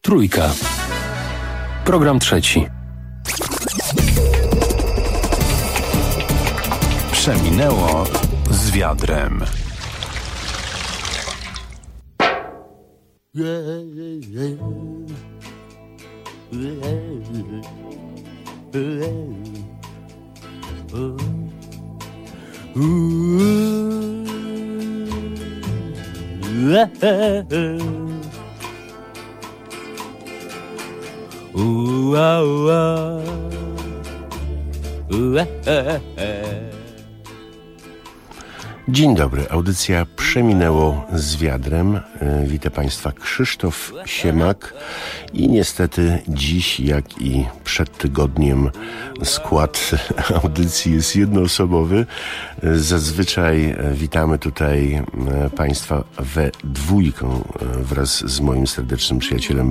Trójka. Program trzeci. Przeminęło z wiadrem. Dzień dobry, audycja Przeminęło z wiadrem. Witam Państwa, Krzysztof Siemak i niestety dziś, jak i przed tygodniem, skład audycji jest jednoosobowy. Zazwyczaj witamy tutaj Państwa we dwójkę wraz z moim serdecznym przyjacielem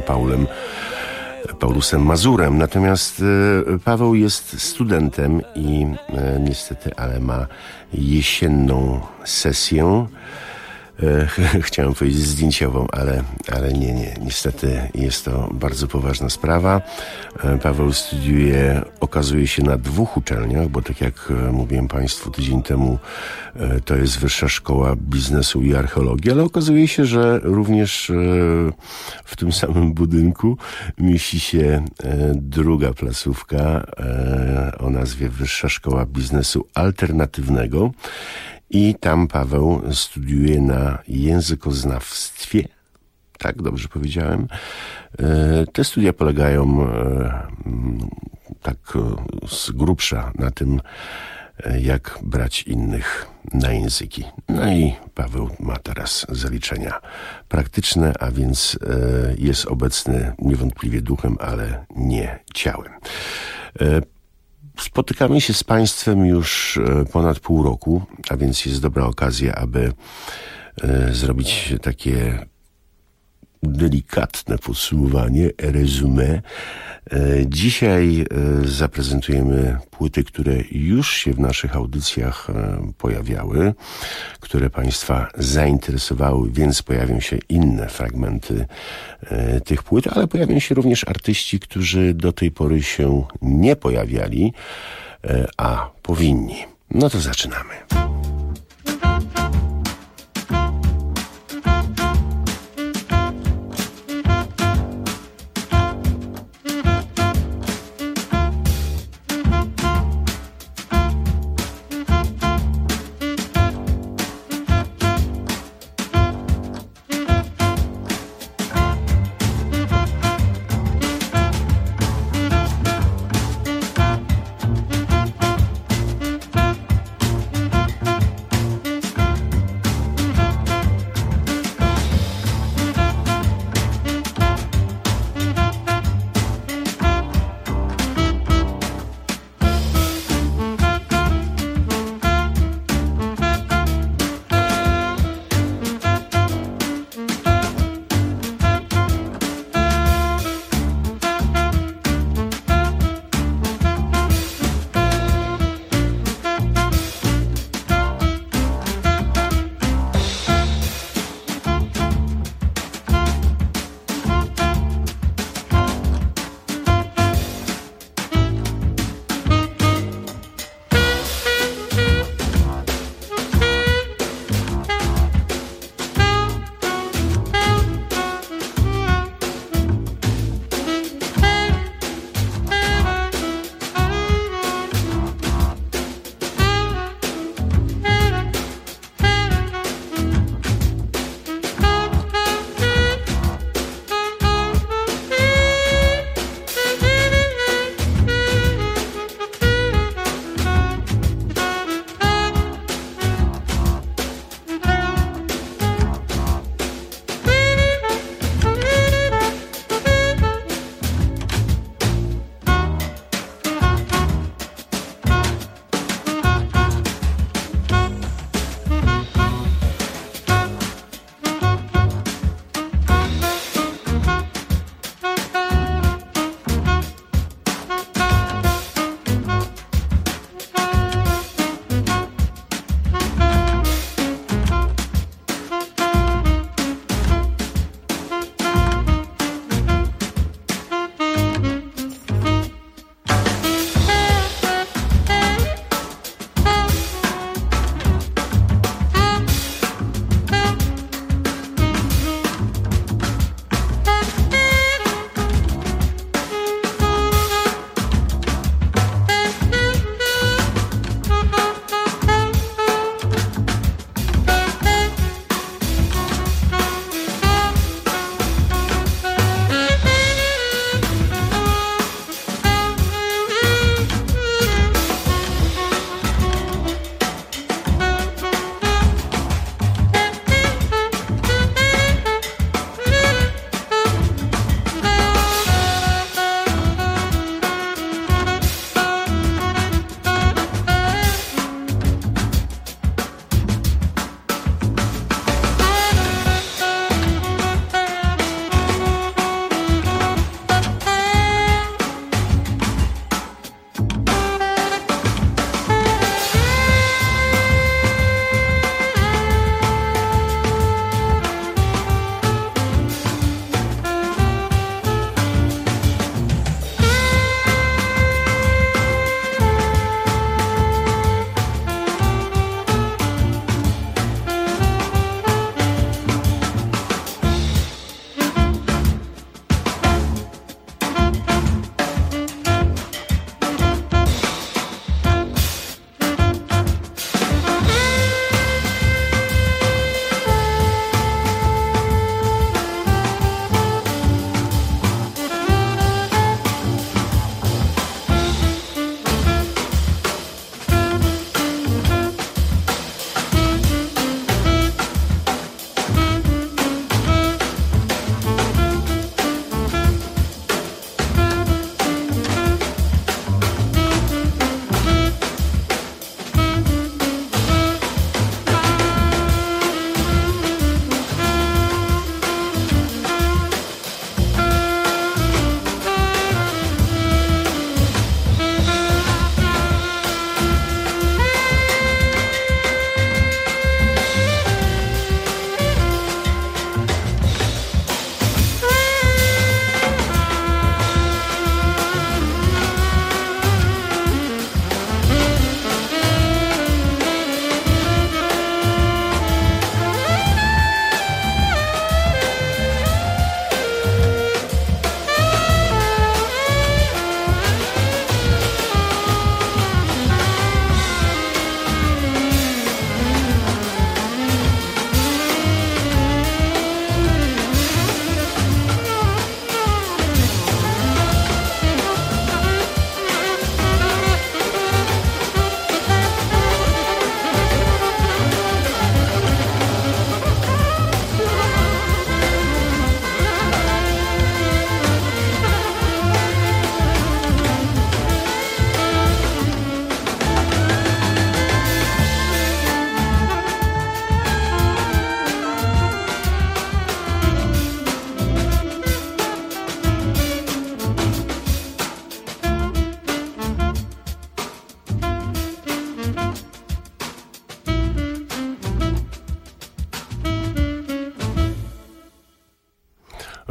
Paulusem Mazurem. Natomiast Paweł jest studentem i niestety, ale ma jesienną sesję. Chciałem powiedzieć zdjęciową, ale nie. Niestety jest to bardzo poważna sprawa. Paweł studiuje, okazuje się, na dwóch uczelniach, bo tak jak mówiłem Państwu tydzień temu, to jest Wyższa Szkoła Biznesu i Archeologii, ale okazuje się, że również w tym samym budynku mieści się druga placówka o nazwie Wyższa Szkoła Biznesu Alternatywnego. I tam Paweł studiuje na językoznawstwie. Tak, dobrze powiedziałem. Te studia polegają tak z grubsza na tym, jak brać innych na języki. No i Paweł ma teraz zaliczenia praktyczne, a więc jest obecny niewątpliwie duchem, ale nie ciałem. Spotykamy się z Państwem już ponad pół roku, a więc jest dobra okazja, aby zrobić takie delikatne podsumowanie, resume. Dzisiaj zaprezentujemy płyty, które już się w naszych audycjach pojawiały, które Państwa zainteresowały, więc pojawią się inne fragmenty tych płyt, ale pojawią się również artyści, którzy do tej pory się nie pojawiali, a powinni. No to zaczynamy.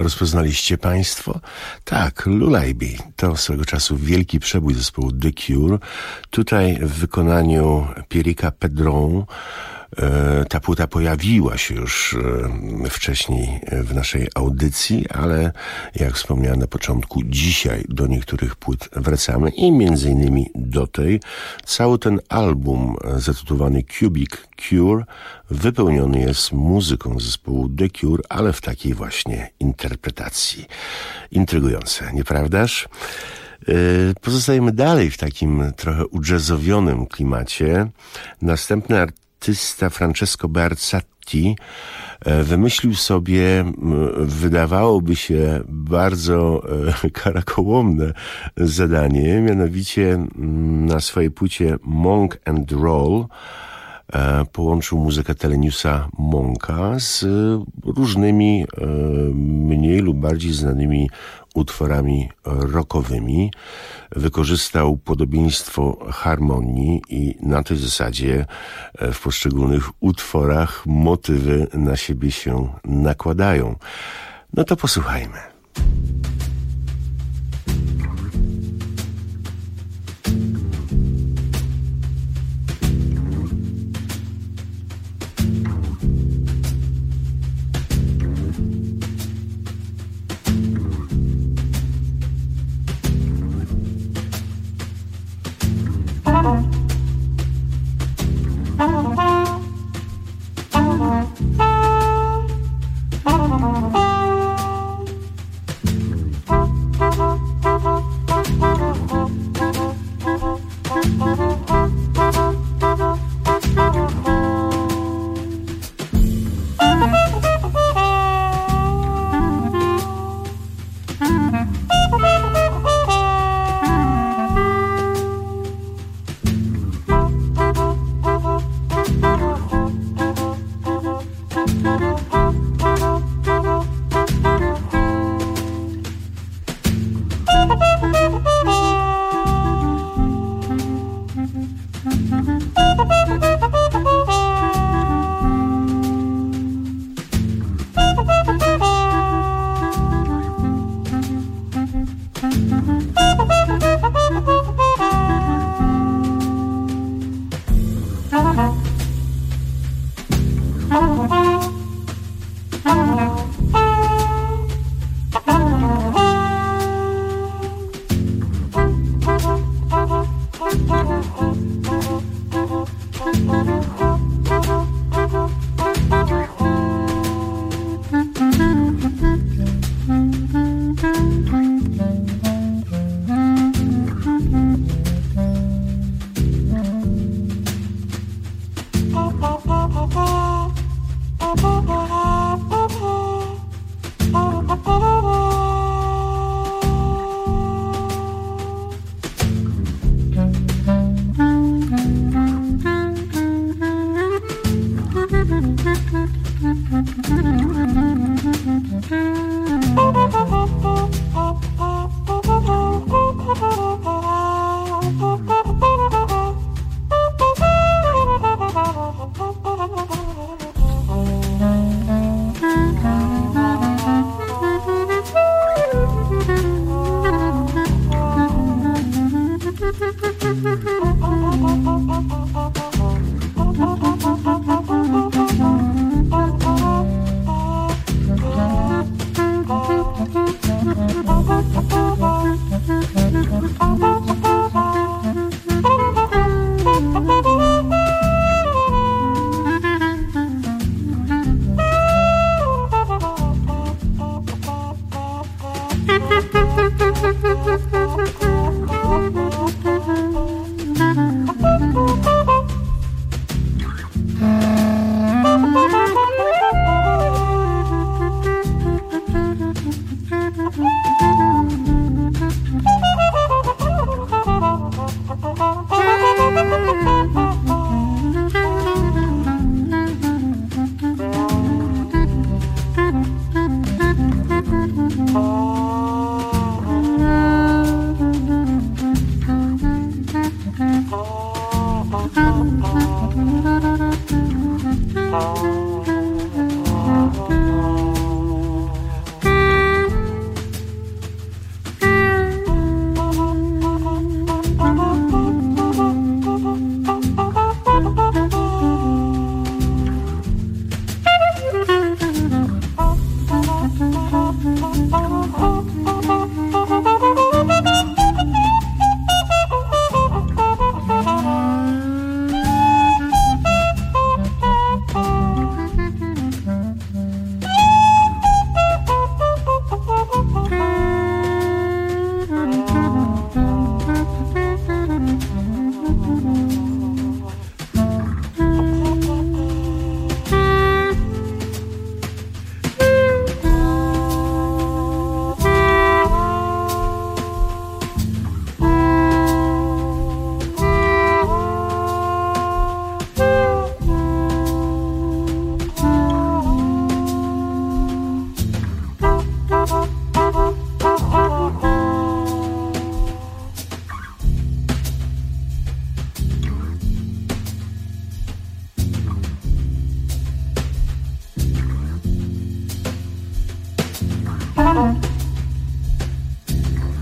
Rozpoznaliście Państwo? Tak, Lullaby to swego czasu wielki przebój zespołu The Cure. Tutaj w wykonaniu Pierricka Pedron. Ta płyta pojawiła się już wcześniej w naszej audycji, ale jak wspomniałem na początku, dzisiaj do niektórych płyt wracamy i między innymi do tej. Cały ten album zatytułowany Cubic Cure wypełniony jest muzyką zespołu The Cure, ale w takiej właśnie interpretacji. Intrygujące, nieprawdaż? Pozostajemy dalej w takim trochę ujazzowionym klimacie. Następny artysta Francesco Bearzatti wymyślił sobie, wydawałoby się, bardzo karakołomne zadanie, mianowicie na swojej płycie Monk and Roll połączył muzykę Theloniousa Monka z różnymi mniej lub bardziej znanymi utworami rockowymi. Wykorzystał podobieństwo harmonii i na tej zasadzie w poszczególnych utworach motywy na siebie się nakładają. No to posłuchajmy.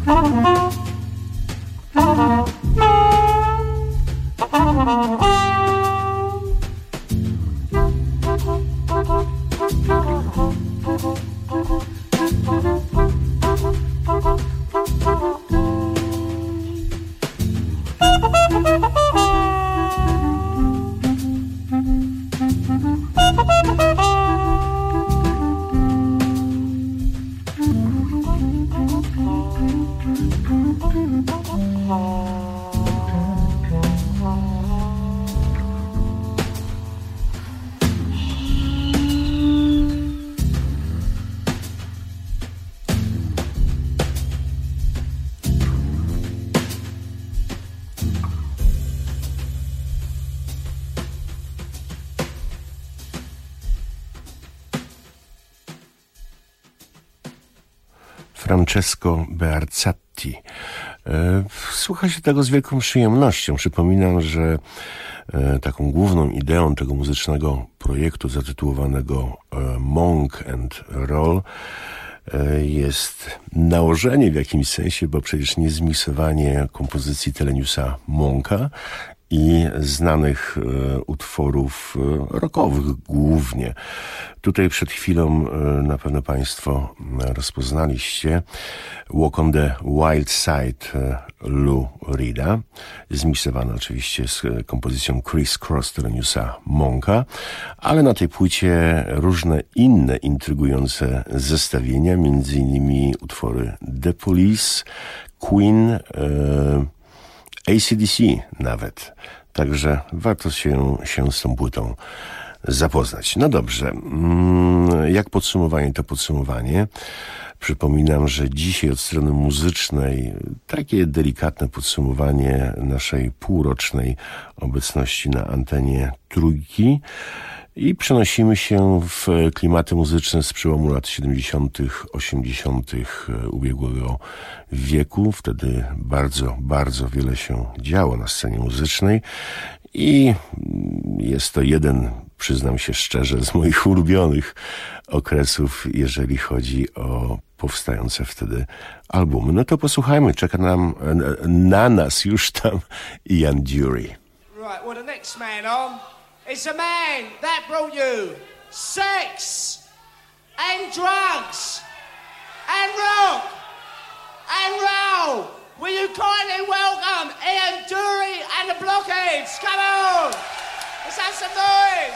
Francesco Bearzatti. Słucha się tego z wielką przyjemnością. Przypominam, że taką główną ideą tego muzycznego projektu zatytułowanego Monk and Roll jest nałożenie w jakimś sensie, bo przecież nie zmiksowanie kompozycji Theloniousa Monka i znanych utworów rockowych głównie. Tutaj przed chwilą na pewno Państwo rozpoznaliście Walk on the Wild Side Lou Reeda, zmiksowane oczywiście z kompozycją Criss Cross Theloniousa Monka, ale na tej płycie różne inne intrygujące zestawienia, między innymi utwory The Police, Queen, AC/DC nawet. Także warto się z tą płytą zapoznać. No dobrze, jak podsumowanie to podsumowanie. Przypominam, że dzisiaj od strony muzycznej takie delikatne podsumowanie naszej półrocznej obecności na antenie Trójki i przenosimy się w klimaty muzyczne z przełomu lat 70., 80. ubiegłego wieku. Wtedy bardzo, bardzo wiele się działo na scenie muzycznej i jest to jeden, przyznam się szczerze, z moich ulubionych okresów, jeżeli chodzi o powstające wtedy albumy. No to posłuchajmy, czeka na nas już tam Ian Dury. Right, well the next man on is a man that brought you sex and drugs and rock and roll. Will you kindly welcome Ian Dury and the Blockheads? Come on! Let's have some noise!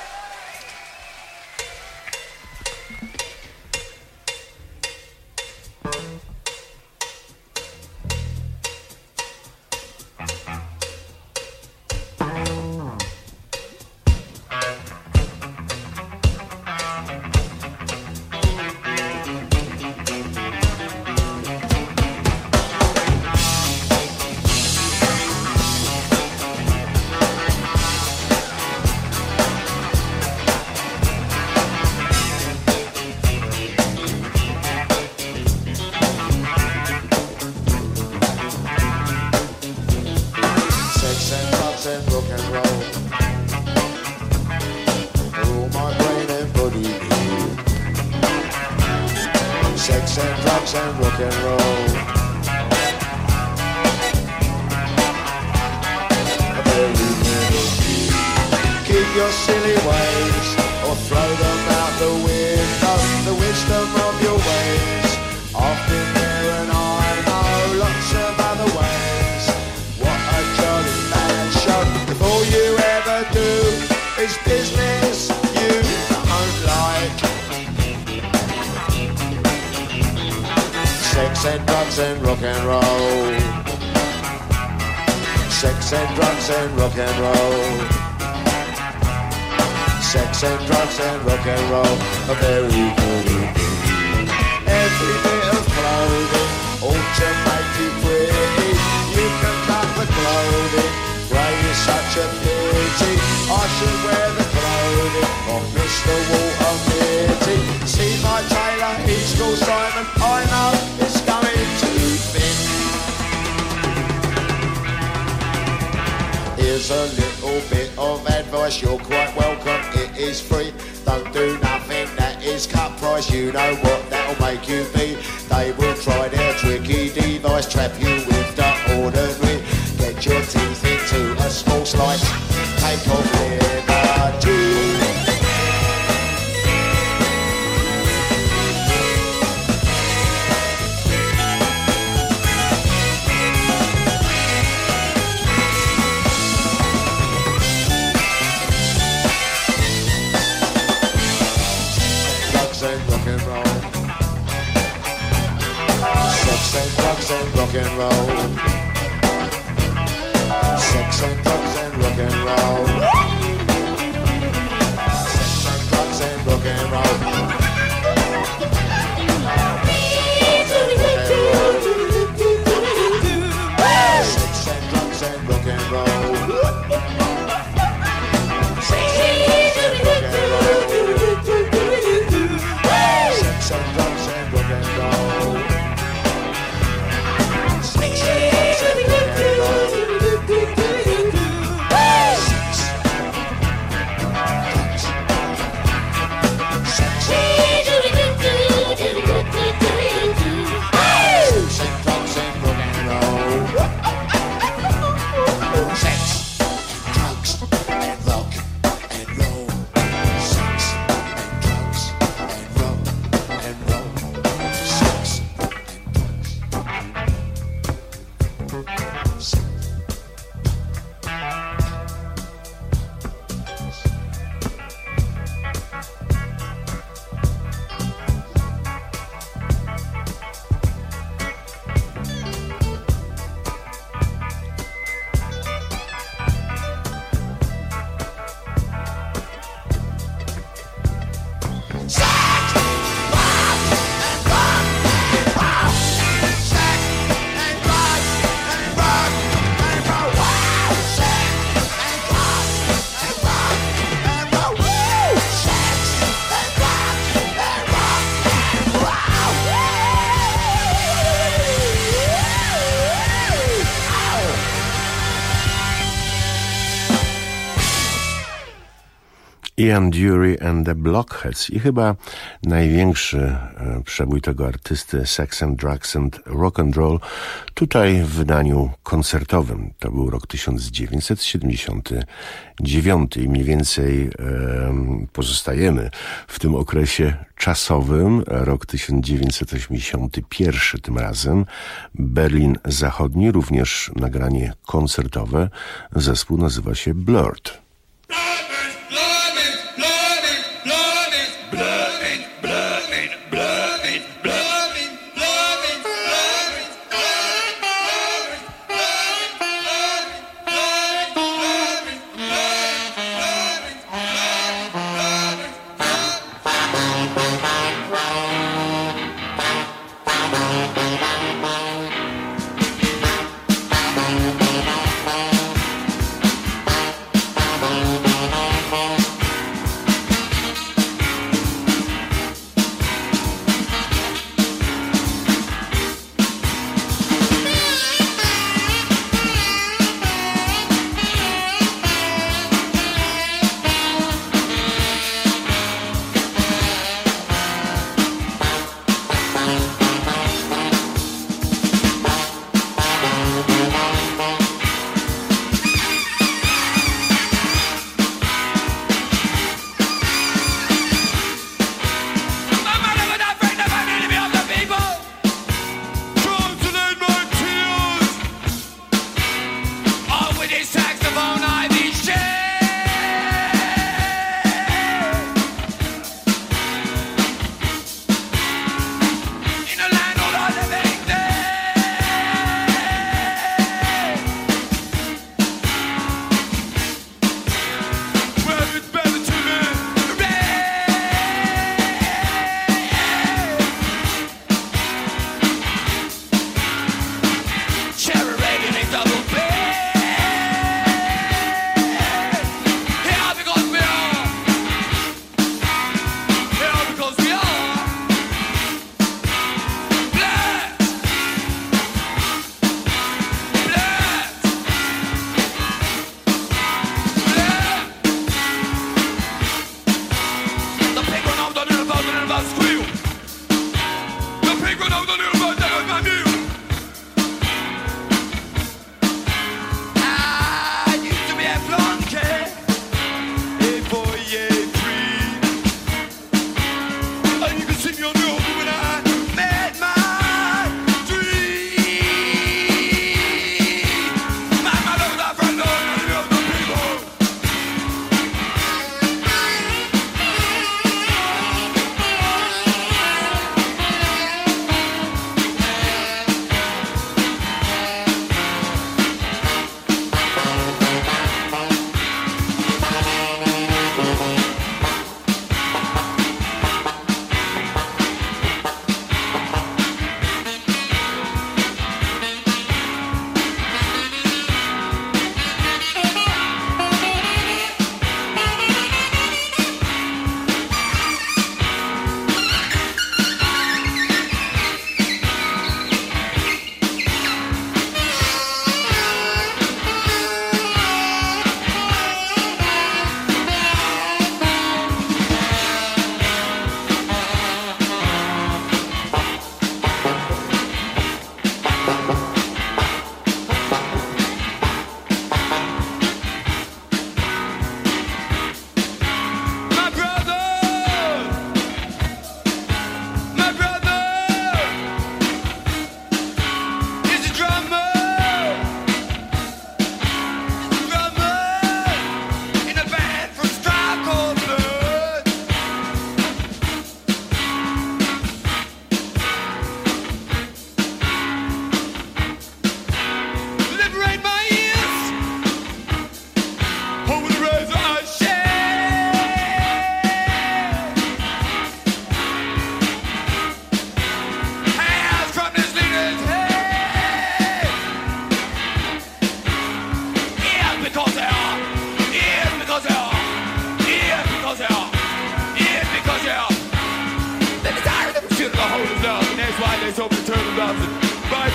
just trap you with the ordinary. Get your teeth into a small slice, take off liberty. Drugs and rock and roll. Sex and drugs and rock and roll. Sex and drugs and rock and roll. Sex and drugs and rock and roll. Sex and drugs and rock and roll. Sex and drugs and rock and roll. Ian Dury and the Blockheads i chyba największy przebój tego artysty Sex and Drugs and Rock and Roll tutaj w wydaniu koncertowym. To był rok 1979 i mniej więcej pozostajemy w tym okresie czasowym. Rok 1981 tym razem. Berlin Zachodni, również nagranie koncertowe. Zespół nazywa się Blurred.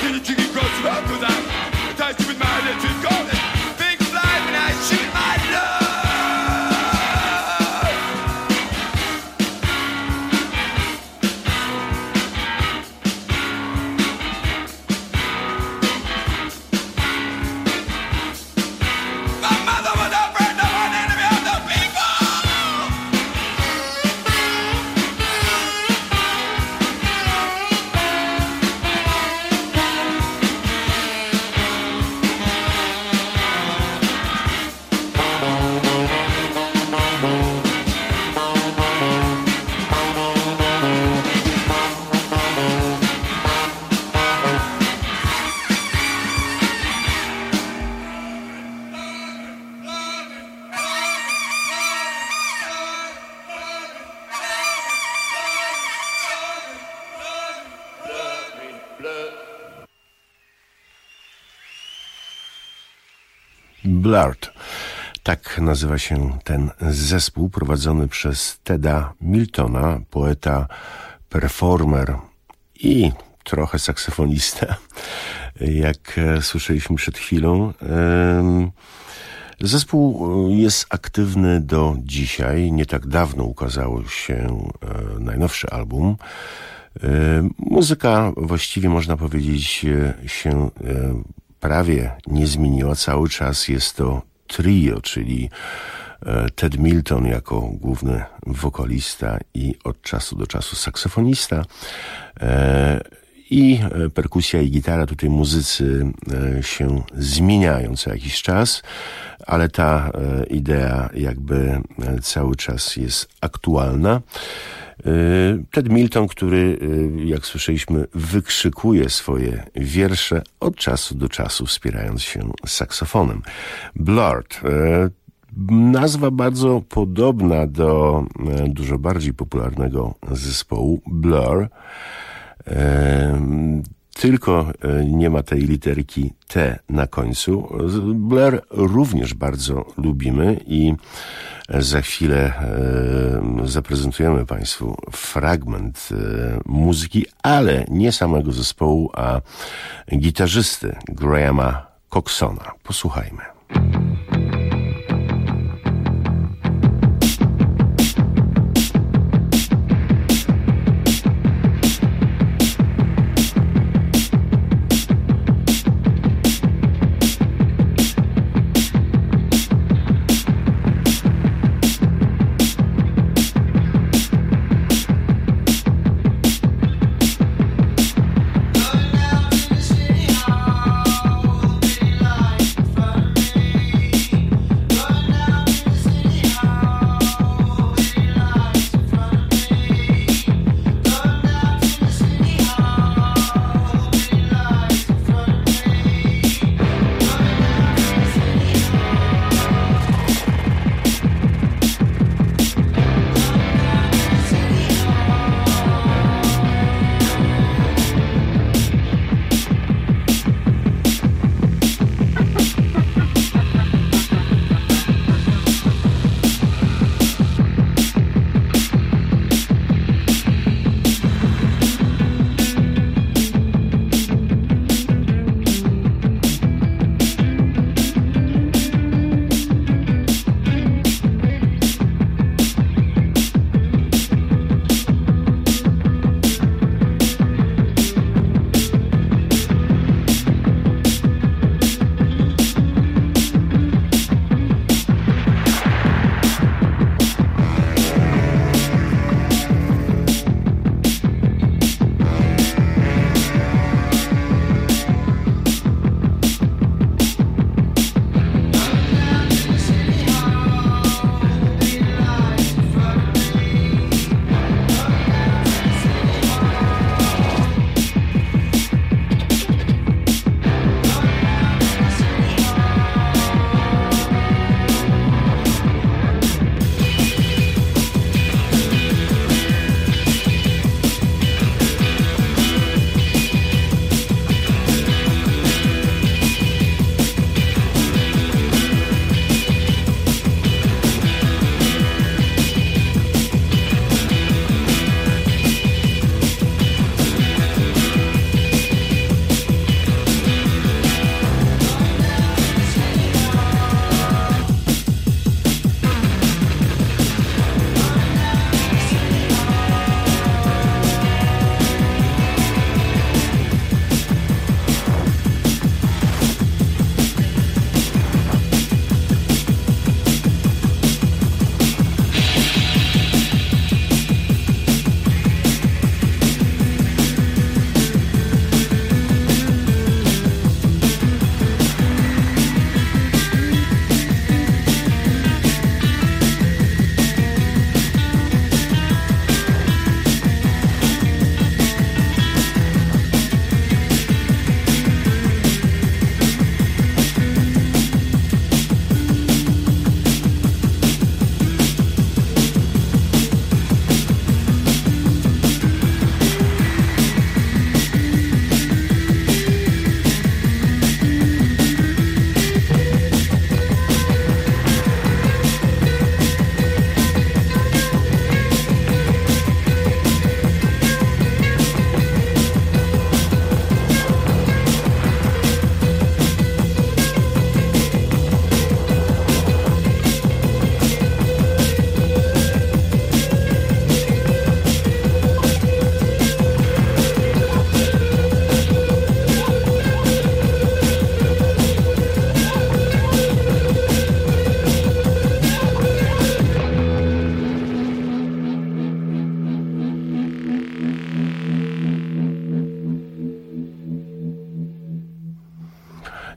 really tricky cross the road, 'cause I'm touched with my electric cord. Big fly when I shoot my love. My mother was a friend of an enemy of the people. Blurred. Tak nazywa się ten zespół prowadzony przez Teda Miltona, poeta, performer i trochę saksofonista, jak słyszeliśmy przed chwilą. Zespół jest aktywny do dzisiaj. Nie tak dawno ukazało się najnowszy album. Muzyka właściwie, można powiedzieć, się prawie nie zmieniła. Cały czas jest to trio, czyli Ted Milton jako główny wokalista i od czasu do czasu saksofonista i perkusja i gitara. Tutaj muzycy się zmieniają co jakiś czas, ale ta idea jakby cały czas jest aktualna. Ted Milton, który, jak słyszeliśmy, wykrzykuje swoje wiersze od czasu do czasu, wspierając się saksofonem. Blurred. Nazwa bardzo podobna do dużo bardziej popularnego zespołu Blur. Tylko nie ma tej literki T na końcu. Blur również bardzo lubimy i za chwilę zaprezentujemy Państwu fragment muzyki, ale nie samego zespołu, a gitarzysty Grahama Coxona. Posłuchajmy. Going out in the city hall, be like for me.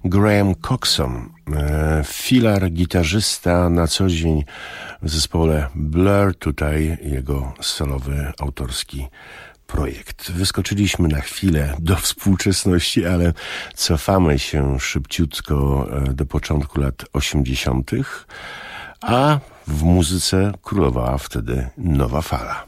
Graham Coxon, filar, gitarzysta na co dzień w zespole Blur, tutaj jego solowy, autorski projekt. Wyskoczyliśmy na chwilę do współczesności, ale cofamy się szybciutko do początku lat 80., a w muzyce królowała wtedy nowa fala.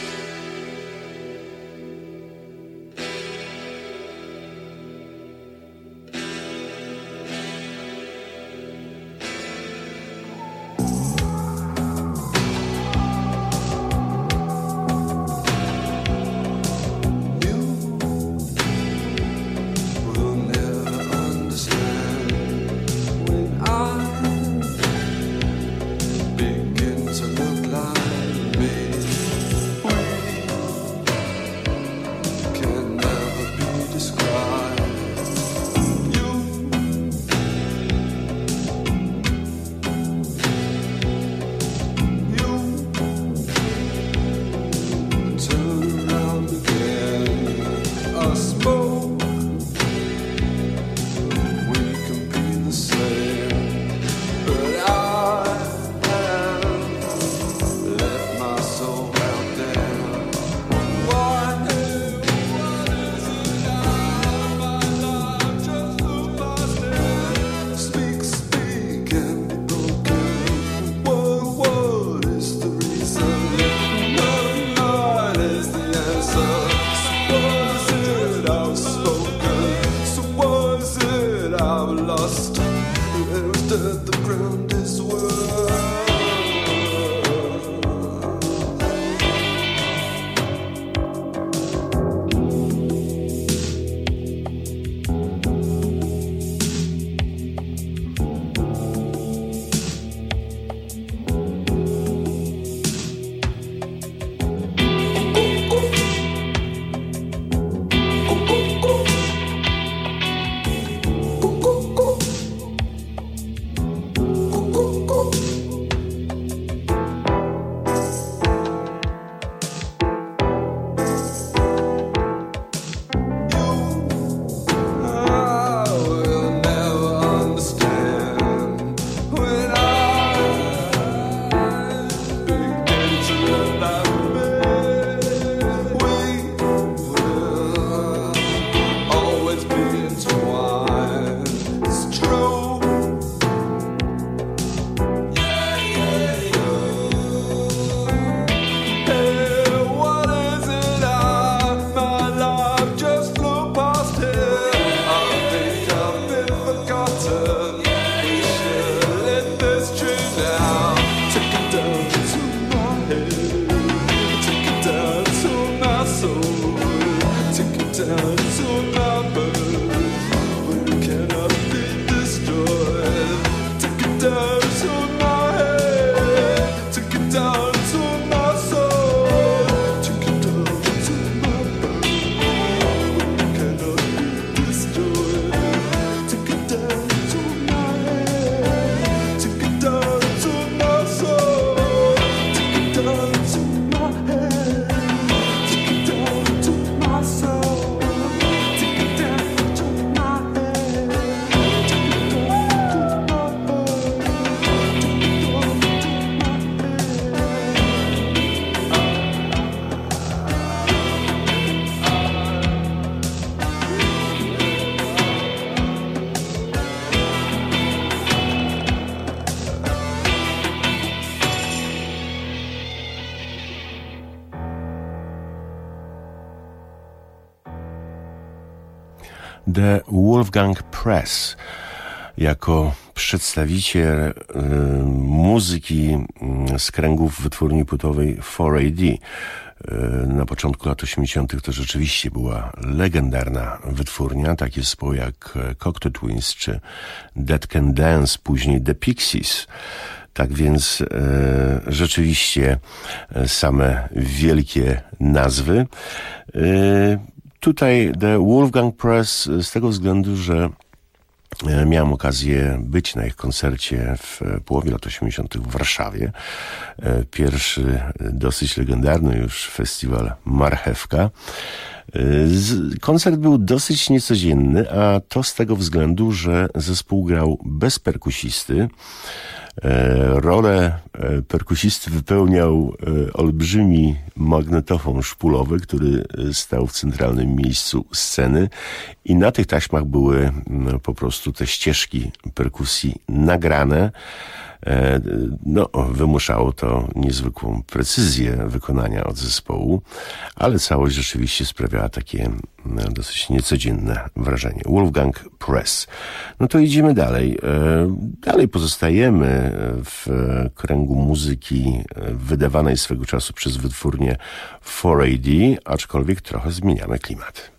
The Wolfgang Press jako przedstawiciel muzyki z kręgów wytwórni płytowej 4AD. Na początku lat 80. to rzeczywiście była legendarna wytwórnia, takie zespoły jak Cocteau Twins czy Dead Can Dance, później The Pixies. Tak więc rzeczywiście same wielkie nazwy. Tutaj The Wolfgang Press z tego względu, że miałem okazję być na ich koncercie w połowie lat 80. w Warszawie. Pierwszy dosyć legendarny już festiwal Marchewka. Koncert był dosyć niecodzienny, a to z tego względu, że zespół grał bez perkusisty. Rolę perkusisty wypełniał olbrzymi magnetofon szpulowy, który stał w centralnym miejscu sceny i na tych taśmach były po prostu te ścieżki perkusji nagrane. Wymuszało to niezwykłą precyzję wykonania od zespołu, ale całość rzeczywiście sprawiała takie dosyć niecodzienne wrażenie. Wolfgang Press. No to idziemy dalej. Dalej pozostajemy w kręgu muzyki wydawanej swego czasu przez wytwórnię 4AD, aczkolwiek trochę zmieniamy klimat.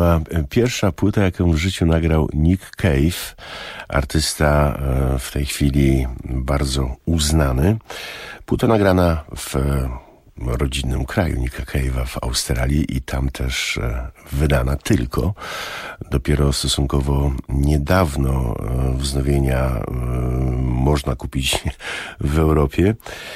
była pierwsza płyta, jaką w życiu nagrał Nick Cave, artysta w tej chwili bardzo uznany. Płyta nagrana w rodzinnym kraju Nicka Cave'a, w Australii, i tam też wydana tylko. Dopiero stosunkowo niedawno wznowienia można kupić w Europie.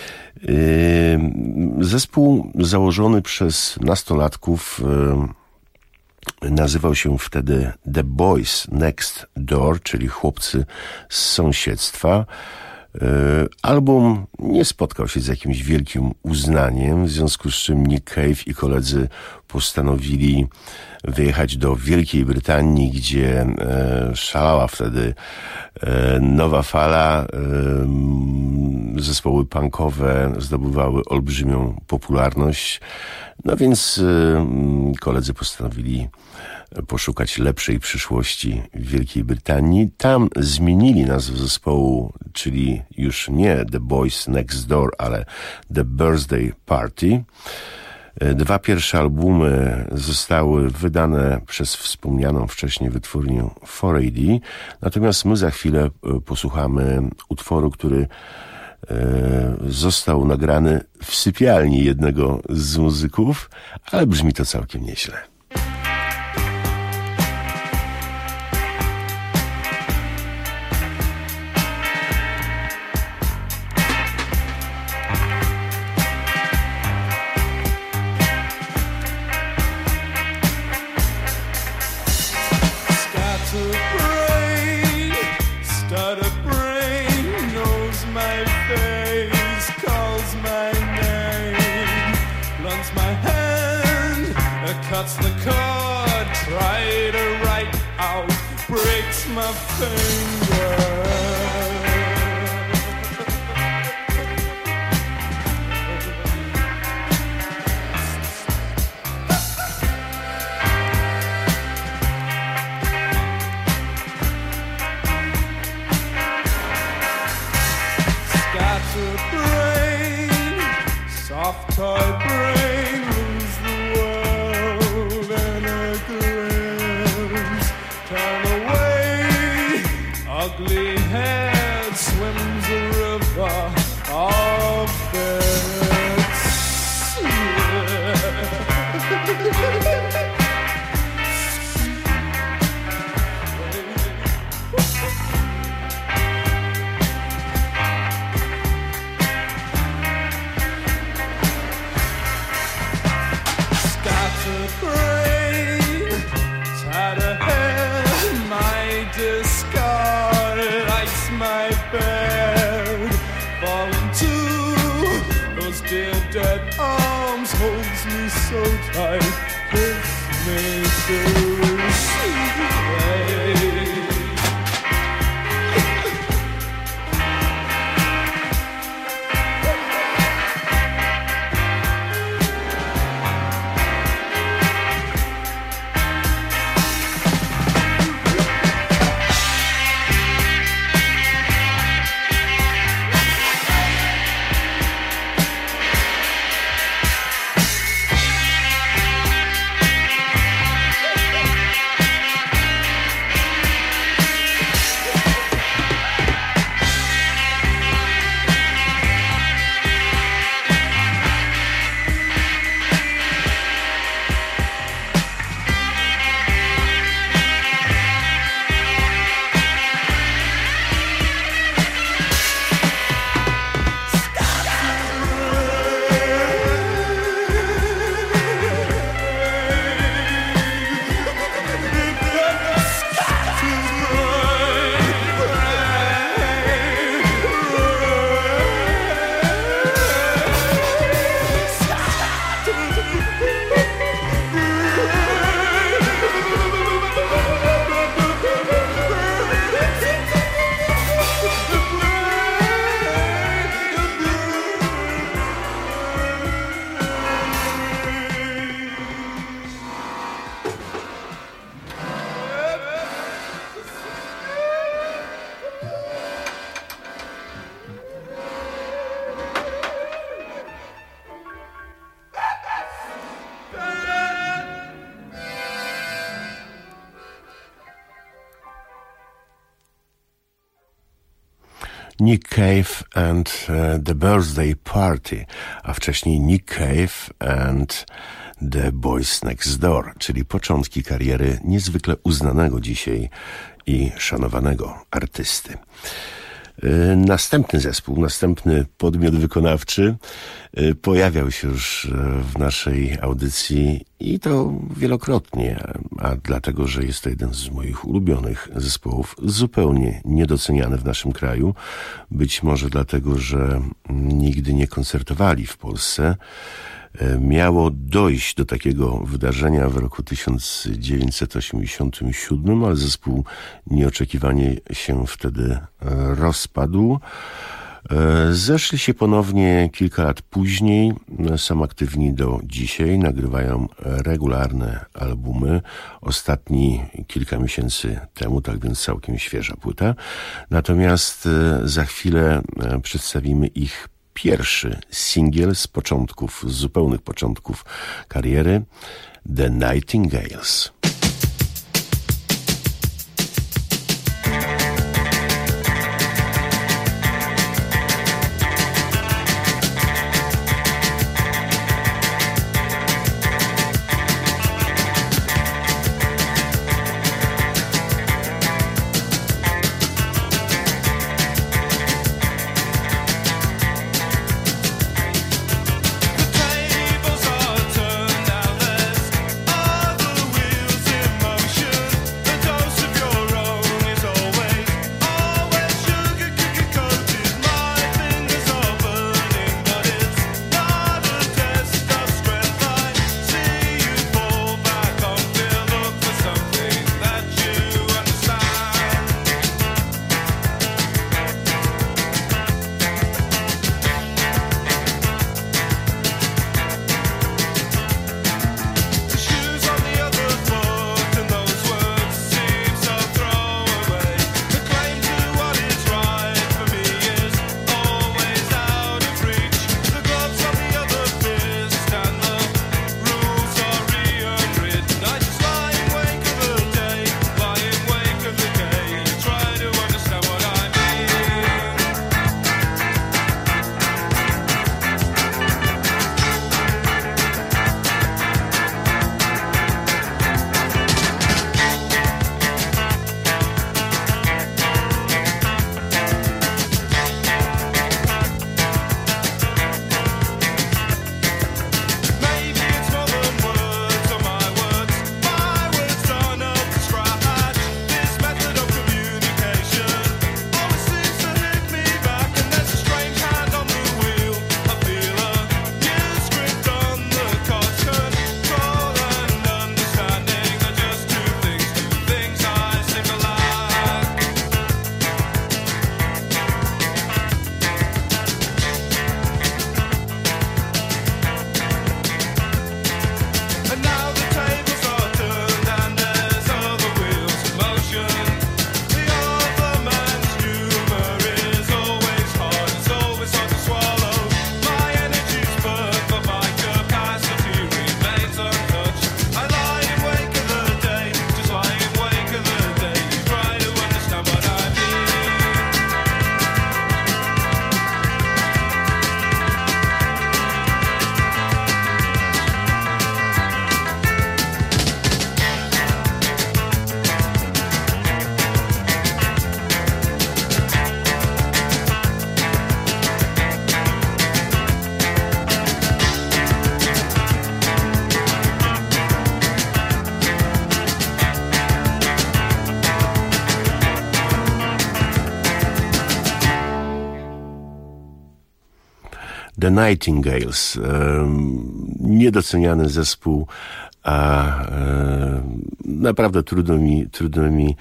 Zespół założony przez nastolatków nazywał się wtedy The Boys Next Door, czyli chłopcy z sąsiedztwa. Album nie spotkał się z jakimś wielkim uznaniem, w związku z czym Nick Cave i koledzy postanowili wyjechać do Wielkiej Brytanii, gdzie szalała wtedy nowa fala. Zespoły punkowe zdobywały olbrzymią popularność. No więc koledzy postanowili poszukać lepszej przyszłości w Wielkiej Brytanii. Tam zmienili nazwę zespołu, czyli już nie The Boys Next Door, ale The Birthday Party. 2 pierwsze albumy zostały wydane przez wspomnianą wcześniej wytwórnię 4AD, natomiast my za chwilę posłuchamy utworu, który został nagrany w sypialni jednego z muzyków, ale brzmi to całkiem nieźle. Cuts the cord, try to write out, breaks my finger. Scatter brain, soft toy brain, lose the world in a glimpse. Turn away, ugly head swims a river of bits. Dead arms holds me so tight, kiss me so sweet. Nick Cave and The Birthday Party, a wcześniej Nick Cave and The Boys Next Door, czyli początki kariery niezwykle uznanego dzisiaj i szanowanego artysty. Następny zespół, następny podmiot wykonawczy pojawiał się już w naszej audycji i to wielokrotnie, a dlatego, że jest to jeden z moich ulubionych zespołów, zupełnie niedoceniany w naszym kraju. Być może dlatego, że nigdy nie koncertowali w Polsce. Miało dojść do takiego wydarzenia w roku 1987, ale zespół nieoczekiwanie się wtedy rozpadł. Zeszli się ponownie kilka lat później, są aktywni do dzisiaj, nagrywają regularne albumy. Ostatni kilka miesięcy temu, tak więc całkiem świeża płyta. Natomiast za chwilę przedstawimy ich pierwszy singiel z początków, z zupełnych początków kariery, The Nightingales. The Nightingales, niedoceniany zespół, a naprawdę trudno mi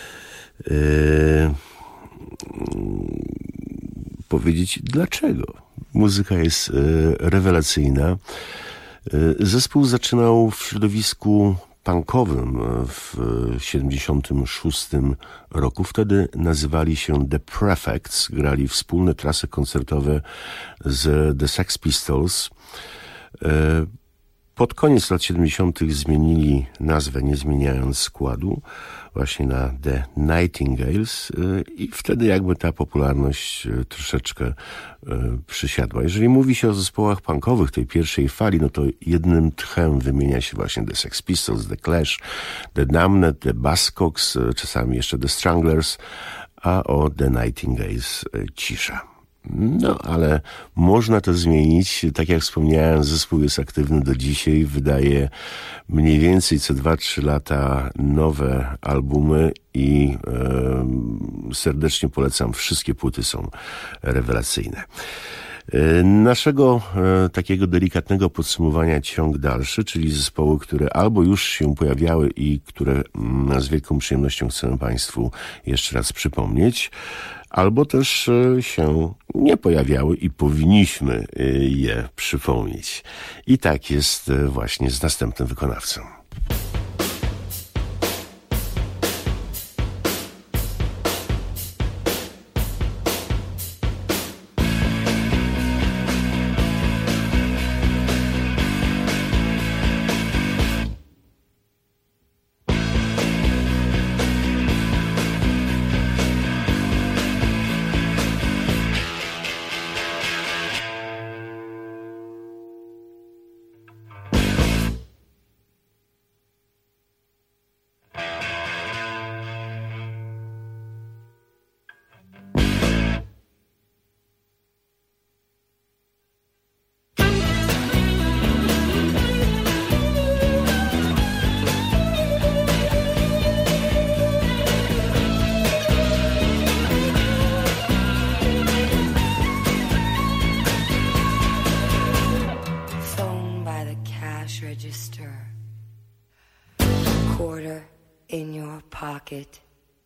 powiedzieć dlaczego. Muzyka jest rewelacyjna. Zespół zaczynał w środowisku punkowym w 1976 roku. Wtedy nazywali się The Prefects. Grali wspólne trasy koncertowe z The Sex Pistols. Pod koniec lat 70. zmienili nazwę, nie zmieniając składu, właśnie na The Nightingales i wtedy jakby ta popularność troszeczkę przysiadła. Jeżeli mówi się o zespołach punkowych tej pierwszej fali, no to jednym tchem wymienia się właśnie The Sex Pistols, The Clash, The Damned, The Buzzcocks, czasami jeszcze The Stranglers, a o The Nightingales cisza. No, ale można to zmienić. Tak jak wspomniałem, zespół jest aktywny do dzisiaj. Wydaje mniej więcej co 2-3 lata nowe albumy i serdecznie polecam. Wszystkie płyty są rewelacyjne. Naszego takiego delikatnego podsumowania ciąg dalszy, czyli zespoły, które albo już się pojawiały i które z wielką przyjemnością chcemy Państwu jeszcze raz przypomnieć, albo też się nie pojawiały i powinniśmy je przypomnieć. I tak jest właśnie z następnym wykonawcą. In your pocket,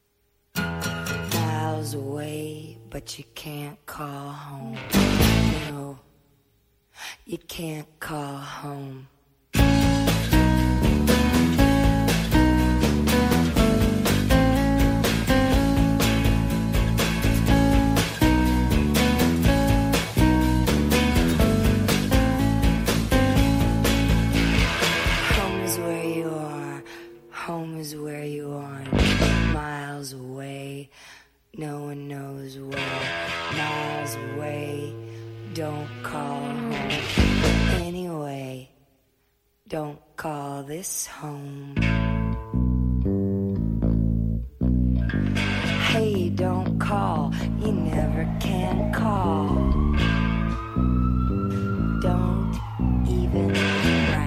miles away, but you can't call home. No, you can't call home. Home is where you are, miles away, no one knows where, miles away, don't call home. Anyway, don't call this home. Hey, don't call, you never can call. Don't even write.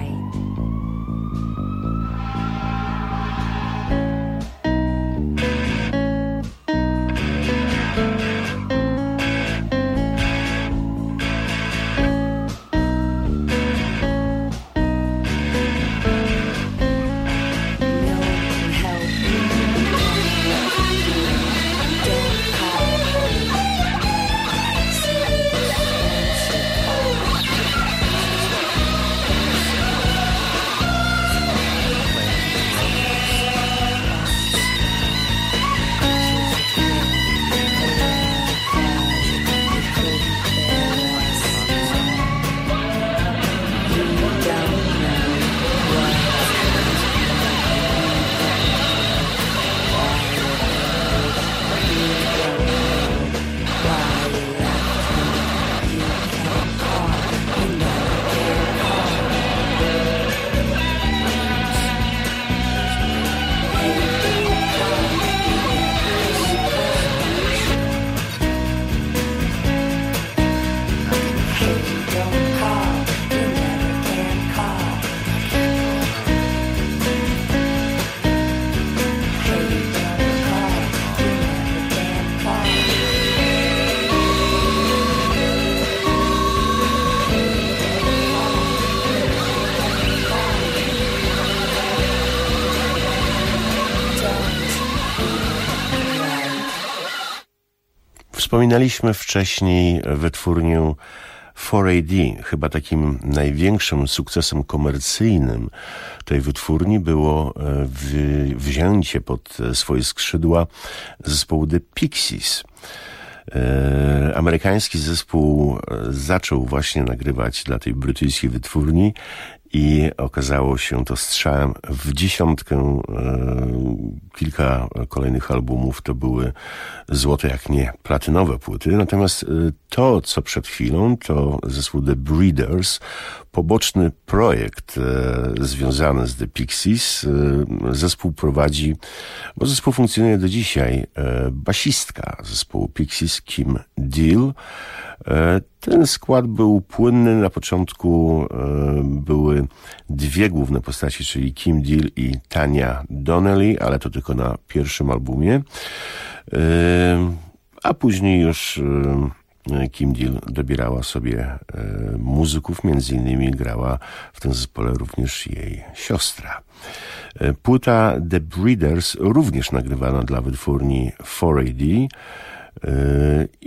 Wspominaliśmy wcześniej wytwórnię 4AD. Chyba takim największym sukcesem komercyjnym tej wytwórni było wzięcie pod swoje skrzydła zespołu The Pixies. Amerykański zespół zaczął właśnie nagrywać dla tej brytyjskiej wytwórni i okazało się to strzałem w dziesiątkę. Kilka kolejnych albumów to były złote, jak nie platynowe płyty. Natomiast to, co przed chwilą, to zespół The Breeders, poboczny projekt związany z The Pixies. Zespół prowadzi, bo zespół funkcjonuje do dzisiaj, basistka zespołu Pixies, Kim Deal. Ten skład był płynny. Na początku były dwie główne postaci, czyli Kim Deal i Tania Donnelly, ale to tylko na pierwszym albumie. A później już Kim Deal dobierała sobie muzyków, między innymi grała w tym zespole również jej siostra. Płyta The Breeders również nagrywana dla wytwórni 4AD